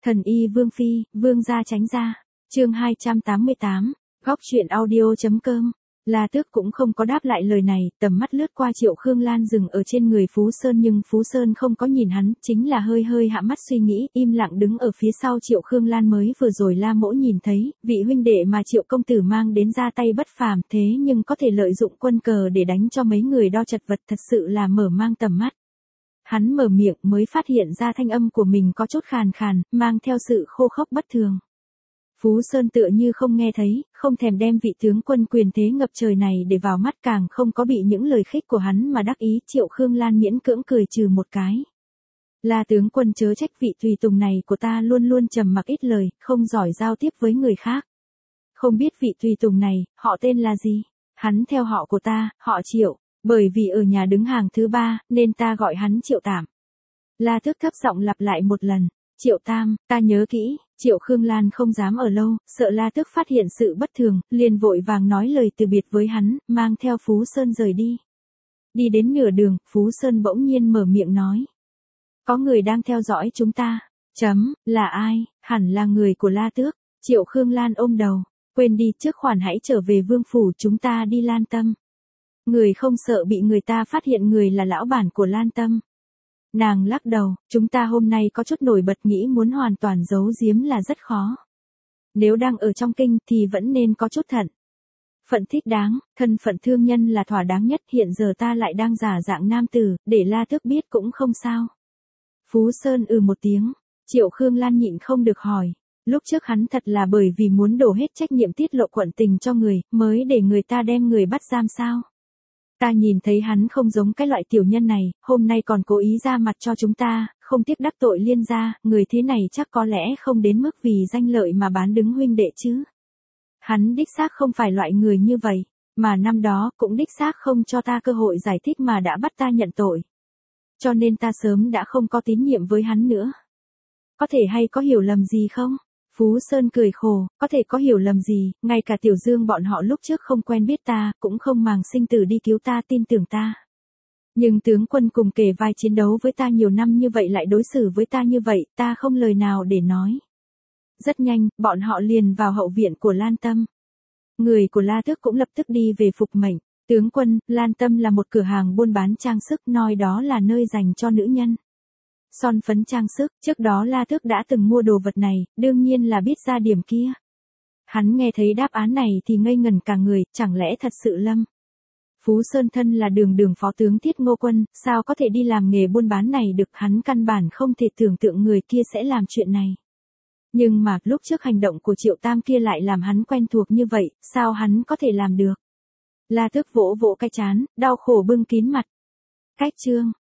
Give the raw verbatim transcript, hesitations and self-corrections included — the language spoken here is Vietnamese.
Thần y Vương Phi, Vương gia tránh ra. Chương hai trăm tám mươi tám, góc truyện audio.com. La Tước cũng không có đáp lại lời này, tầm mắt lướt qua Triệu Khương Lan dừng ở trên người Phú Sơn nhưng Phú Sơn không có nhìn hắn, chính là hơi hơi hạ mắt suy nghĩ, im lặng đứng ở phía sau Triệu Khương Lan. Mới vừa rồi La Mỗ nhìn thấy, vị huynh đệ mà Triệu công tử mang đến ra tay bất phàm, thế nhưng có thể lợi dụng quân cờ để đánh cho mấy người đo chật vật, thật sự là mở mang tầm mắt. Hắn mở miệng mới phát hiện ra thanh âm của mình có chút khàn khàn, mang theo sự khô khốc bất thường. Phú Sơn tựa như không nghe thấy, không thèm đem vị tướng quân quyền thế ngập trời này để vào mắt, càng không có bị những lời khích của hắn mà đắc ý. Triệu Khương Lan miễn cưỡng cười trừ một cái. La tướng quân chớ trách, vị tùy tùng này của ta luôn luôn trầm mặc ít lời, không giỏi giao tiếp với người khác. Không biết vị tùy tùng này, họ tên là gì? Hắn theo họ của ta, họ Triệu, bởi vì ở nhà đứng hàng thứ ba, nên ta gọi hắn Triệu Tạm. La Tước thấp giọng lặp lại một lần. Triệu Tam, ta nhớ kỹ. Triệu Khương Lan không dám ở lâu, sợ La Tước phát hiện sự bất thường, liền vội vàng nói lời từ biệt với hắn, mang theo Phú Sơn rời đi. Đi đến nửa đường, Phú Sơn bỗng nhiên mở miệng nói. Có người đang theo dõi chúng ta. Chấm, là ai? Hẳn là người của La Tước. Triệu Khương Lan ôm đầu. Quên đi, trước khoản hãy trở về vương phủ, chúng ta đi Lan Tâm. Người không sợ bị người ta phát hiện người là lão bản của Lan Tâm. Nàng lắc đầu, chúng ta hôm nay có chút nổi bật, nghĩ muốn hoàn toàn giấu giếm là rất khó. Nếu đang ở trong kinh thì vẫn nên có chút thận. Phận thích đáng, thân phận thương nhân là thỏa đáng nhất, hiện giờ ta lại đang giả dạng nam tử, để La Tước biết cũng không sao. Phú Sơn ừ một tiếng, Triệu Khương Lan nhịn không được hỏi. Lúc trước hắn thật là bởi vì muốn đổ hết trách nhiệm tiết lộ quận tình cho người, mới để người ta đem người bắt giam sao? Ta nhìn thấy hắn không giống cái loại tiểu nhân này, hôm nay còn cố ý ra mặt cho chúng ta, không tiếc đắc tội Liên gia, người thế này chắc có lẽ không đến mức vì danh lợi mà bán đứng huynh đệ chứ. Hắn đích xác không phải loại người như vậy, mà năm đó cũng đích xác không cho ta cơ hội giải thích mà đã bắt ta nhận tội. Cho nên ta sớm đã không có tín nhiệm với hắn nữa. Có thể hay có hiểu lầm gì không? Phú Sơn cười khổ, có thể có hiểu lầm gì, ngay cả Tiểu Dương bọn họ lúc trước không quen biết ta, cũng không màng sinh tử đi cứu ta, tin tưởng ta. Nhưng tướng quân cùng kề vai chiến đấu với ta nhiều năm như vậy lại đối xử với ta như vậy, ta không lời nào để nói. Rất nhanh, bọn họ liền vào hậu viện của Lan Tâm. Người của La Tước cũng lập tức đi về phục mệnh. Tướng quân, Lan Tâm là một cửa hàng buôn bán trang sức, nói đó là nơi dành cho nữ nhân. Son phấn trang sức, trước đó La Tước đã từng mua đồ vật này, đương nhiên là biết ra điểm kia. Hắn nghe thấy đáp án này thì ngây ngẩn cả người, chẳng lẽ thật sự Lâm Phú Sơn thân là đường đường phó tướng Thiết Ngô Quân, sao có thể đi làm nghề buôn bán này được, hắn căn bản không thể tưởng tượng người kia sẽ làm chuyện này. Nhưng mà, lúc trước hành động của Triệu Tam kia lại làm hắn quen thuộc như vậy, sao hắn có thể làm được? La Tước vỗ vỗ cái trán, đau khổ bưng kín mặt. Cách chương.